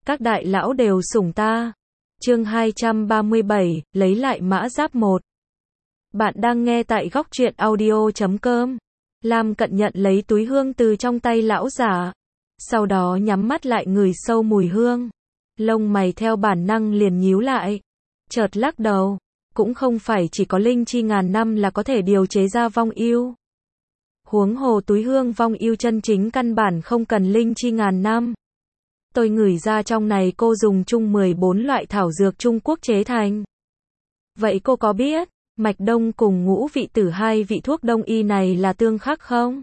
các đại lão đều sủng ta. Chương 237, lấy lại mã giáp 1. Bạn đang nghe tại góc truyện audio.com. Lam Cận nhận lấy túi hương từ trong tay lão giả, sau đó nhắm mắt lại ngửi sâu mùi hương. Lông mày theo bản năng liền nhíu lại, chợt lắc đầu, cũng không phải chỉ có linh chi ngàn năm là có thể điều chế ra vong yêu. Huống hồ túi hương vong yêu chân chính căn bản không cần linh chi ngàn năm. Tôi ngửi ra trong này cô dùng chung 14 loại thảo dược Trung Quốc chế thành. Vậy cô có biết, mạch đông cùng ngũ vị tử hai vị thuốc đông y này là tương khắc không?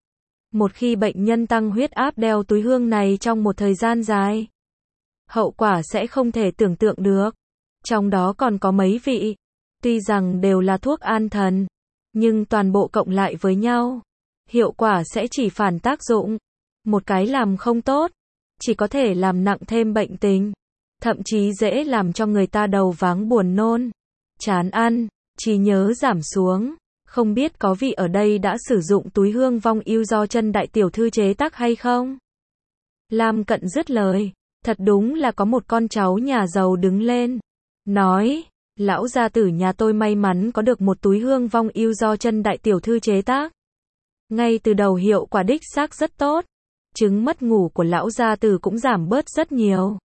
Một khi bệnh nhân tăng huyết áp đeo túi hương này trong một thời gian dài, hậu quả sẽ không thể tưởng tượng được. Trong đó còn có mấy vị, tuy rằng đều là thuốc an thần, nhưng toàn bộ cộng lại với nhau, hiệu quả sẽ chỉ phản tác dụng. Một cái làm không tốt, chỉ có thể làm nặng thêm bệnh tình, thậm chí dễ làm cho người ta đầu váng buồn nôn, chán ăn, trí nhớ giảm xuống. Không biết có vị ở đây đã sử dụng túi hương vong yêu do chân đại tiểu thư chế tác hay không? Lam Cận dứt lời, thật đúng là có một con cháu nhà giàu đứng lên, nói, lão gia tử nhà tôi may mắn có được một túi hương vong yêu do chân đại tiểu thư chế tác. Ngay từ đầu hiệu quả đích xác rất tốt, chứng mất ngủ của lão gia tử cũng giảm bớt rất nhiều.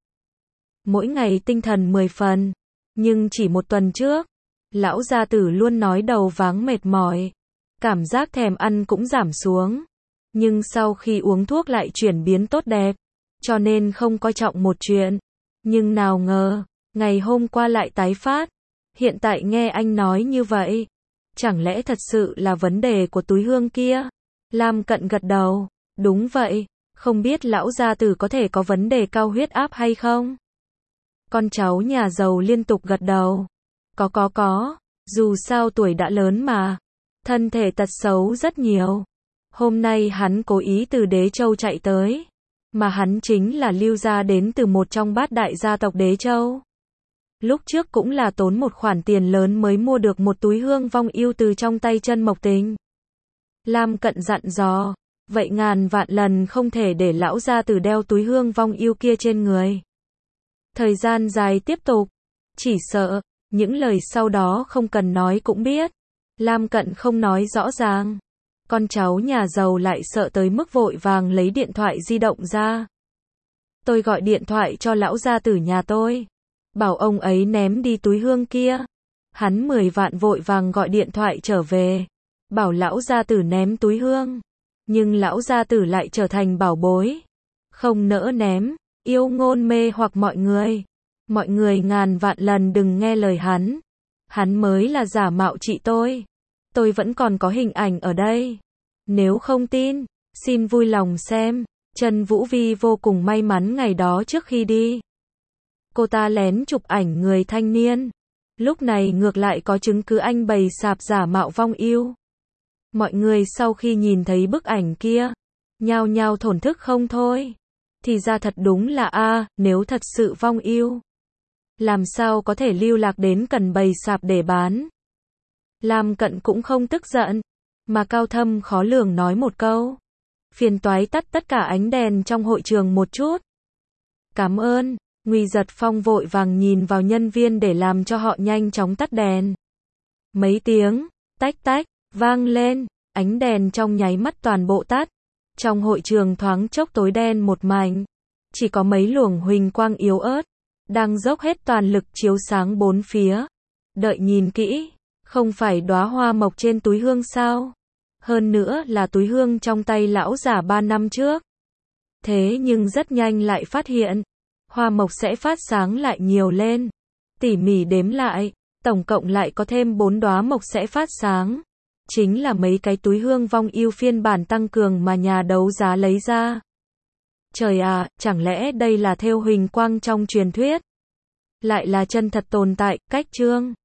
Mỗi ngày tinh thần 10 phần, nhưng chỉ một tuần trước, lão gia tử luôn nói đầu váng mệt mỏi, cảm giác thèm ăn cũng giảm xuống. Nhưng sau khi uống thuốc lại chuyển biến tốt đẹp, cho nên không coi trọng một chuyện. Nhưng nào ngờ, ngày hôm qua lại tái phát. Hiện tại nghe anh nói như vậy, chẳng lẽ thật sự là vấn đề của túi hương kia? Lam Cận gật đầu, đúng vậy, không biết lão gia tử có thể có vấn đề cao huyết áp hay không? Con cháu nhà giàu liên tục gật đầu. Có, dù sao tuổi đã lớn mà, thân thể tật xấu rất nhiều. Hôm nay hắn cố ý từ Đế Châu chạy tới, mà hắn chính là Lưu gia đến từ một trong bát đại gia tộc Đế Châu. Lúc trước cũng là tốn một khoản tiền lớn mới mua được một túi hương vong yêu từ trong tay Chân Mộc Tình. Lam Cận dặn dò, vậy ngàn vạn lần không thể để lão gia tử đeo túi hương vong yêu kia trên người. Thời gian dài tiếp tục, chỉ sợ những lời sau đó không cần nói cũng biết. Lam Cận không nói rõ ràng, con cháu nhà giàu lại sợ tới mức vội vàng lấy điện thoại di động ra. Tôi gọi điện thoại cho lão gia tử nhà tôi, bảo ông ấy ném đi túi hương kia. Hắn 10 vạn vội vàng gọi điện thoại trở về, bảo lão gia tử ném túi hương. Nhưng lão gia tử lại trở thành bảo bối, không nỡ ném, yêu ngôn mê hoặc mọi người. Mọi người ngàn vạn lần đừng nghe lời hắn mới là giả mạo chị tôi vẫn còn có hình ảnh ở đây. Nếu không tin, xin vui lòng xem. Trần Vũ Vi vô cùng may mắn ngày đó trước khi đi, cô ta lén chụp ảnh người thanh niên, lúc này ngược lại có chứng cứ anh bày sạp giả mạo vong yêu. Mọi người sau khi nhìn thấy bức ảnh kia, nhao nhao thổn thức không thôi. Thì ra thật đúng là nếu thật sự vong yêu, làm sao có thể lưu lạc đến cần bày sạp để bán. Lam Cận cũng không tức giận, mà cao thâm khó lường nói một câu, phiền toái tắt tất cả ánh đèn trong hội trường một chút. Cảm ơn. Ngụy Giật Phong vội vàng nhìn vào nhân viên để làm cho họ nhanh chóng tắt đèn. Mấy tiếng tách tách vang lên, ánh đèn trong nháy mắt toàn bộ tắt. Trong hội trường thoáng chốc tối đen một mảnh, chỉ có mấy luồng huỳnh quang yếu ớt đang dốc hết toàn lực chiếu sáng bốn phía. Đợi nhìn kỹ, không phải đóa hoa mộc trên túi hương sao? Hơn nữa là túi hương trong tay lão giả 3 năm trước. Thế nhưng rất nhanh lại phát hiện, hoa mộc sẽ phát sáng lại nhiều lên. Tỉ mỉ đếm lại, tổng cộng lại có thêm 4 đóa mộc sẽ phát sáng. Chính là mấy cái túi hương vong yêu phiên bản tăng cường mà nhà đấu giá lấy ra. Trời ạ, chẳng lẽ đây là thêu huỳnh quang trong truyền thuyết? Lại là chân thật tồn tại, cách chương